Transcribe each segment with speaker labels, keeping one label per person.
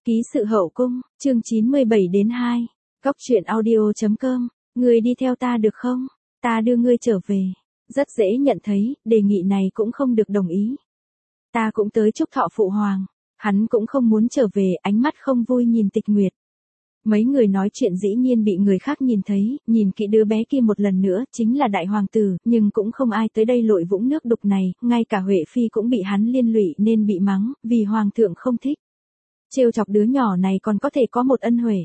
Speaker 1: Ký sự hậu cung, chương 97-2, Cóc truyện audio.com, ngươi đi theo ta được không? Ta đưa ngươi trở về. Rất dễ nhận thấy, đề nghị này cũng không được đồng ý. Ta cũng tới chúc thọ phụ hoàng. Hắn cũng không muốn trở về, ánh mắt không vui nhìn Tịch Nguyệt. Mấy người nói chuyện dĩ nhiên bị người khác nhìn thấy, nhìn kỹ đứa bé kia một lần nữa, chính là đại hoàng tử, nhưng cũng không ai tới đây lội vũng nước đục này, ngay cả Huệ Phi cũng bị hắn liên lụy nên bị mắng, vì hoàng thượng không thích. Trêu chọc đứa nhỏ này còn có thể có một ân huệ.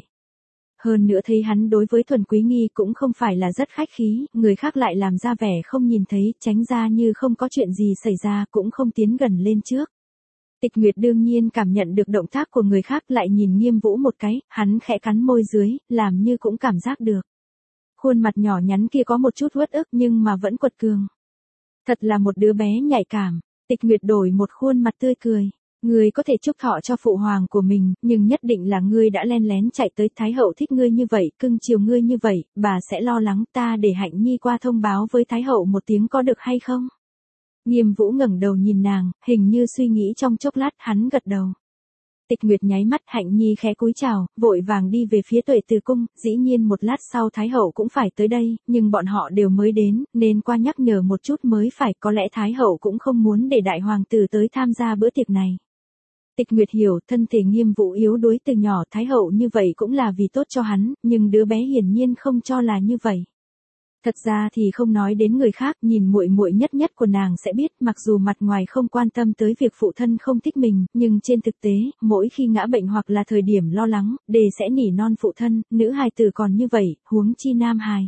Speaker 1: Hơn nữa thấy hắn đối với Thuần Quý Nghi cũng không phải là rất khách khí, người khác lại làm ra vẻ không nhìn thấy, tránh ra như không có chuyện gì xảy ra, cũng không tiến gần lên trước. Tịch Nguyệt đương nhiên cảm nhận được động tác của người khác, lại nhìn Nghiêm Vũ một cái, hắn khẽ cắn môi dưới, làm như cũng cảm giác được. Khuôn mặt nhỏ nhắn kia có một chút uất ức nhưng mà vẫn quật cường. Thật là một đứa bé nhạy cảm. Tịch Nguyệt đổi một khuôn mặt tươi cười. Ngươi có thể chúc thọ cho phụ hoàng của mình, nhưng nhất định là ngươi đã len lén chạy tới, Thái hậu thích ngươi như vậy, cưng chiều ngươi như vậy, bà sẽ lo lắng, ta để Hạnh Nhi qua thông báo với Thái hậu một tiếng có được hay không? Nghiêm Vũ ngẩng đầu nhìn nàng, hình như suy nghĩ trong chốc lát, hắn gật đầu. Tịch Nguyệt nháy mắt, Hạnh Nhi khẽ cúi chào, vội vàng đi về phía Tuệ Từ cung, dĩ nhiên một lát sau Thái hậu cũng phải tới đây, nhưng bọn họ đều mới đến, nên qua nhắc nhở một chút mới phải, có lẽ Thái hậu cũng không muốn để đại hoàng tử tới tham gia bữa tiệc này. Tịch Nguyệt hiểu, thân thể Nghiêm Vũ yếu đuối từ nhỏ, Thái hậu như vậy cũng là vì tốt cho hắn, nhưng đứa bé hiển nhiên không cho là như vậy. Thật ra thì không nói đến người khác, nhìn muội muội nhất nhất của nàng sẽ biết, mặc dù mặt ngoài không quan tâm tới việc phụ thân không thích mình, nhưng trên thực tế, mỗi khi ngã bệnh hoặc là thời điểm lo lắng, đề sẽ nỉ non phụ thân, nữ hài tử còn như vậy, huống chi nam hài.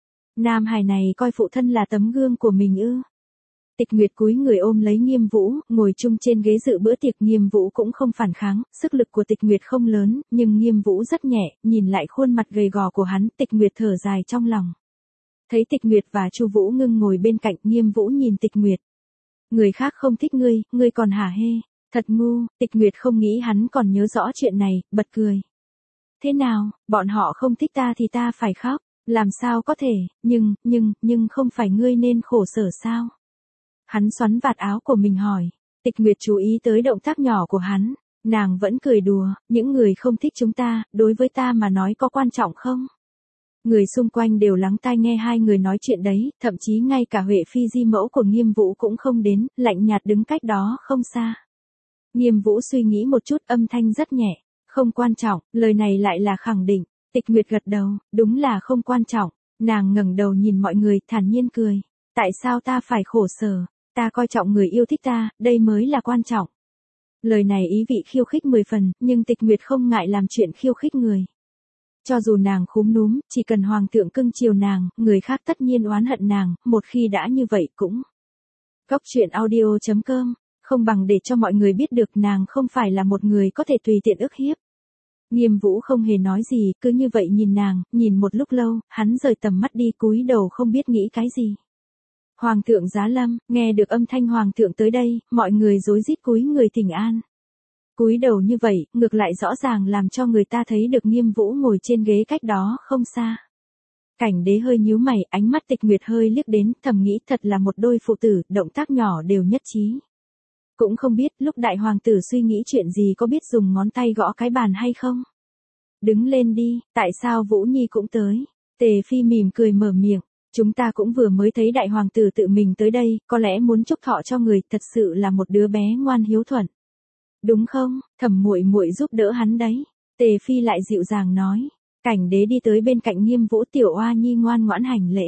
Speaker 1: Nam hài này coi phụ thân là tấm gương của mình ư? Tịch Nguyệt cúi người ôm lấy Nghiêm Vũ, ngồi chung trên ghế dự bữa tiệc. Nghiêm Vũ cũng không phản kháng, sức lực của Tịch Nguyệt không lớn, nhưng Nghiêm Vũ rất nhẹ, nhìn lại khuôn mặt gầy gò của hắn, Tịch Nguyệt thở dài trong lòng. Thấy Tịch Nguyệt và Chu Vũ Ngưng ngồi bên cạnh, Nghiêm Vũ nhìn Tịch Nguyệt. Người khác không thích ngươi còn hả hê, thật ngu. Tịch Nguyệt không nghĩ hắn còn nhớ rõ chuyện này, bật cười. Thế nào, bọn họ không thích ta thì ta phải khóc, làm sao có thể, nhưng không phải ngươi nên khổ sở sao? Hắn xoắn vạt áo của mình hỏi. Tịch Nguyệt chú ý tới động tác nhỏ của hắn, nàng vẫn cười đùa, những người không thích chúng ta, đối với ta mà nói có quan trọng không? Người xung quanh đều lắng tai nghe hai người nói chuyện đấy, thậm chí ngay cả Huệ Phi di mẫu của Nghiêm Vũ cũng không đến, lạnh nhạt đứng cách đó không xa. Nghiêm Vũ suy nghĩ một chút, âm thanh rất nhẹ, không quan trọng, lời này lại là khẳng định. Tịch Nguyệt gật đầu, đúng là không quan trọng. Nàng ngẩng đầu nhìn mọi người, thản nhiên cười. Tại sao ta phải khổ sở? Ta coi trọng người yêu thích ta, đây mới là quan trọng. Lời này ý vị khiêu khích 10 phần, nhưng Tịch Nguyệt không ngại làm chuyện khiêu khích người. Cho dù nàng khúm núm, chỉ cần hoàng thượng cưng chiều nàng, người khác tất nhiên oán hận nàng, một khi đã như vậy cũng. Cóc truyện audio.com, không bằng để cho mọi người biết được nàng không phải là một người có thể tùy tiện ức hiếp. Nghiêm Vũ không hề nói gì, cứ như vậy nhìn nàng, nhìn một lúc lâu, hắn rời tầm mắt đi, cúi đầu không biết nghĩ cái gì. Hoàng thượng giá lâm, nghe được âm thanh hoàng thượng tới đây, mọi người rối rít cúi người thỉnh an. Cúi đầu như vậy, ngược lại rõ ràng làm cho người ta thấy được Nghiêm Vũ ngồi trên ghế cách đó không xa. Cảnh Đế hơi nhíu mày, ánh mắt Tịch Nguyệt hơi liếc đến, thầm nghĩ thật là một đôi phụ tử, động tác nhỏ đều nhất trí. Cũng không biết lúc đại hoàng tử suy nghĩ chuyện gì, có biết dùng ngón tay gõ cái bàn hay không? Đứng lên đi, tại sao Vũ Nhi cũng tới? Tề Phi mỉm cười mở miệng. Chúng ta cũng vừa mới thấy đại hoàng tử tự mình tới đây, có lẽ muốn chúc thọ cho người, thật sự là một đứa bé ngoan hiếu thuận. Đúng không, Thẩm muội muội giúp đỡ hắn đấy. Tề Phi lại dịu dàng nói. Cảnh Đế đi tới bên cạnh Nghiêm Vũ, tiểu oa nhi ngoan ngoãn hành lễ.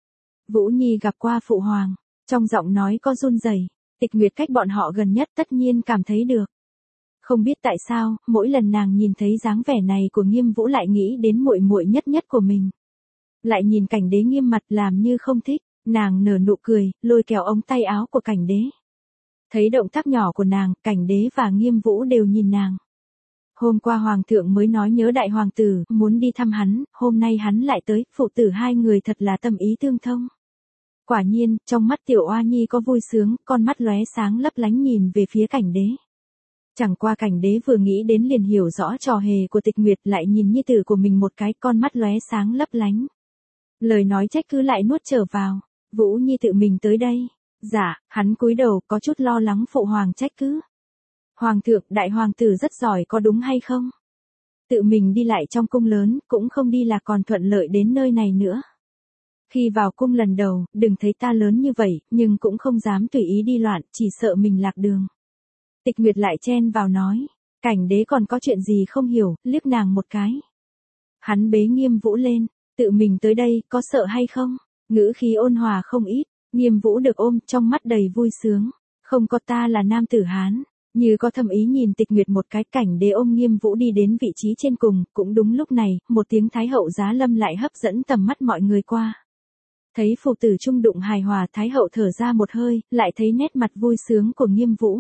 Speaker 1: Vũ Nhi gặp qua phụ hoàng, trong giọng nói có run rẩy. Tịch Nguyệt cách bọn họ gần nhất tất nhiên cảm thấy được. Không biết tại sao, mỗi lần nàng nhìn thấy dáng vẻ này của Nghiêm Vũ lại nghĩ đến muội muội nhất nhất của mình. Lại nhìn Cảnh Đế nghiêm mặt làm như không thích, nàng nở nụ cười, lôi kéo ống tay áo của Cảnh Đế. Thấy động tác nhỏ của nàng, Cảnh Đế và Nghiêm Vũ đều nhìn nàng. Hôm qua hoàng thượng mới nói nhớ đại hoàng tử, muốn đi thăm hắn, hôm nay hắn lại tới, phụ tử hai người thật là tâm ý tương thông. Quả nhiên, trong mắt tiểu oa nhi có vui sướng, con mắt lóe sáng lấp lánh nhìn về phía Cảnh Đế. Chẳng qua Cảnh Đế vừa nghĩ đến liền hiểu rõ trò hề của Tịch Nguyệt, lại nhìn nhi tử của mình một cái, con mắt lóe sáng lấp lánh. Lời nói trách cứ lại nuốt trở vào. Vũ Nhi tự mình tới đây. Dạ, hắn cúi đầu có chút lo lắng phụ hoàng trách cứ. Hoàng thượng, đại hoàng tử rất giỏi có đúng hay không? Tự mình đi lại trong cung lớn, cũng không đi là còn thuận lợi đến nơi này nữa. Khi vào cung lần đầu, đừng thấy ta lớn như vậy, nhưng cũng không dám tùy ý đi loạn, chỉ sợ mình lạc đường. Tịch Nguyệt lại chen vào nói, Cảnh đế còn có chuyện gì không hiểu, liếc nàng một cái. Hắn bế Nghiêm Vũ lên, tự mình tới đây, có sợ hay không? Ngữ khí ôn hòa không ít, Nghiêm Vũ được ôm, trong mắt đầy vui sướng. Không có, ta là nam tử Hán. Như có thâm ý nhìn Tịch Nguyệt một cái. Cảnh đế ôm Nghiêm Vũ đi đến vị trí trên cùng, cũng đúng lúc này, một tiếng Thái hậu giá lâm lại hấp dẫn tầm mắt mọi người qua. Thấy phụ tử trung đụng hài hòa, Thái hậu thở ra một hơi, lại thấy nét mặt vui sướng của Nghiêm Vũ.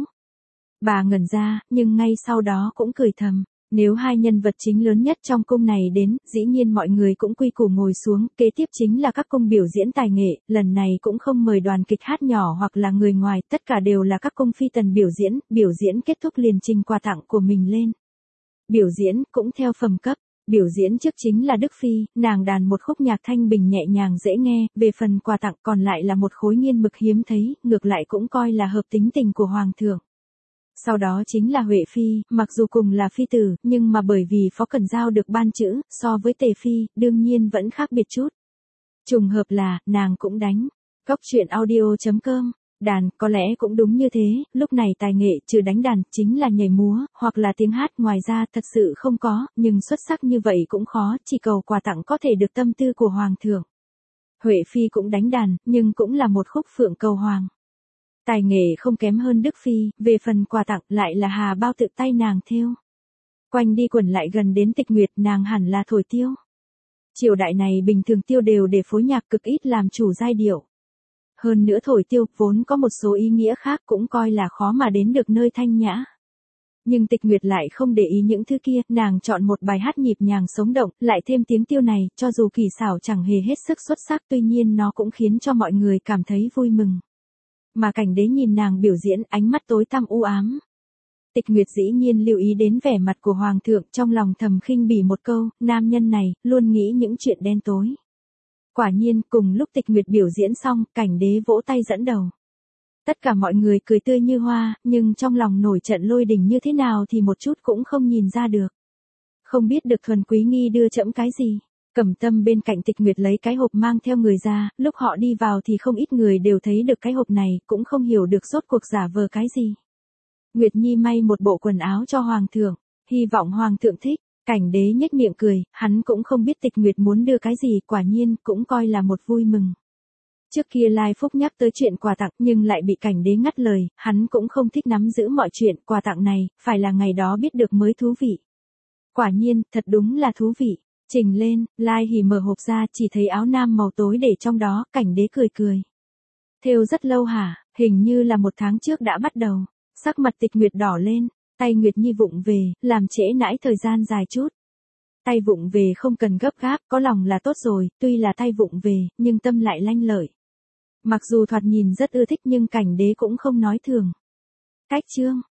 Speaker 1: Bà ngẩn ra, nhưng ngay sau đó cũng cười thầm. Nếu hai nhân vật chính lớn nhất trong cung này đến, dĩ nhiên mọi người cũng quy củ ngồi xuống, kế tiếp chính là các cung biểu diễn tài nghệ, lần này cũng không mời đoàn kịch hát nhỏ hoặc là người ngoài, tất cả đều là các cung phi tần biểu diễn kết thúc liền trình quà tặng của mình lên. Biểu diễn cũng theo phẩm cấp, biểu diễn trước chính là Đức Phi, nàng đàn một khúc nhạc thanh bình nhẹ nhàng dễ nghe, về phần quà tặng còn lại là một khối nghiên mực hiếm thấy, ngược lại cũng coi là hợp tính tình của Hoàng thượng. Sau đó chính là Huệ Phi, mặc dù cùng là phi tử, nhưng mà bởi vì Phó Cẩn Giao được ban chữ, so với Tề Phi, đương nhiên vẫn khác biệt chút. Trùng hợp là, nàng cũng đánh. Góc truyện audio.com, đàn, có lẽ cũng đúng như thế, lúc này tài nghệ trừ đánh đàn, chính là nhảy múa, hoặc là tiếng hát, ngoài ra thật sự không có, nhưng xuất sắc như vậy cũng khó, chỉ cầu quà tặng có thể được tâm tư của Hoàng thượng. Huệ Phi cũng đánh đàn, nhưng cũng là một khúc Phượng Cầu Hoàng. Tài nghệ không kém hơn Đức Phi, về phần quà tặng lại là hà bao tự tay nàng thêu. Quanh đi quẩn lại gần đến Tịch Nguyệt, nàng hẳn là thổi tiêu. Triều đại này bình thường tiêu đều để phối nhạc, cực ít làm chủ giai điệu. Hơn nữa thổi tiêu vốn có một số ý nghĩa khác, cũng coi là khó mà đến được nơi thanh nhã. Nhưng Tịch Nguyệt lại không để ý những thứ kia, nàng chọn một bài hát nhịp nhàng sống động, lại thêm tiếng tiêu này, cho dù kỳ xảo chẳng hề hết sức xuất sắc, tuy nhiên nó cũng khiến cho mọi người cảm thấy vui mừng. Mà Cảnh đế nhìn nàng biểu diễn, ánh mắt tối tăm u ám. Tịch Nguyệt dĩ nhiên lưu ý đến vẻ mặt của Hoàng thượng, trong lòng thầm khinh bỉ một câu, nam nhân này, luôn nghĩ những chuyện đen tối. Quả nhiên, cùng lúc Tịch Nguyệt biểu diễn xong, Cảnh đế vỗ tay dẫn đầu. Tất cả mọi người cười tươi như hoa, nhưng trong lòng nổi trận lôi đình như thế nào thì một chút cũng không nhìn ra được. Không biết được Thuần Quý Nghi đưa trẫm cái gì. Cẩm Tâm bên cạnh Tịch Nguyệt lấy cái hộp mang theo người ra, lúc họ đi vào thì không ít người đều thấy được cái hộp này, cũng không hiểu được rốt cuộc giả vờ cái gì. Nguyệt Nhi may một bộ quần áo cho Hoàng thượng, hy vọng Hoàng thượng thích. Cảnh đế nhếch miệng cười, hắn cũng không biết Tịch Nguyệt muốn đưa cái gì, quả nhiên cũng coi là một vui mừng. Trước kia Lai Phúc nhắc tới chuyện quà tặng, nhưng lại bị Cảnh đế ngắt lời, hắn cũng không thích nắm giữ mọi chuyện, quà tặng này, phải là ngày đó biết được mới thú vị. Quả nhiên, thật đúng là thú vị. Trình lên, Lai Hỉ mở hộp ra, chỉ thấy áo nam màu tối để trong đó, Cảnh đế cười cười. Thêu rất lâu hả, hình như là 1 tháng trước đã bắt đầu. Sắc mặt Tịch Nguyệt đỏ lên, tay Nguyệt Nhi vụng về, làm trễ nãi thời gian dài chút. Tay vụng về không cần gấp gáp, có lòng là tốt rồi, tuy là tay vụng về, nhưng tâm lại lanh lợi. Mặc dù thoạt nhìn rất ưa thích nhưng Cảnh đế cũng không nói thường. Cách chương.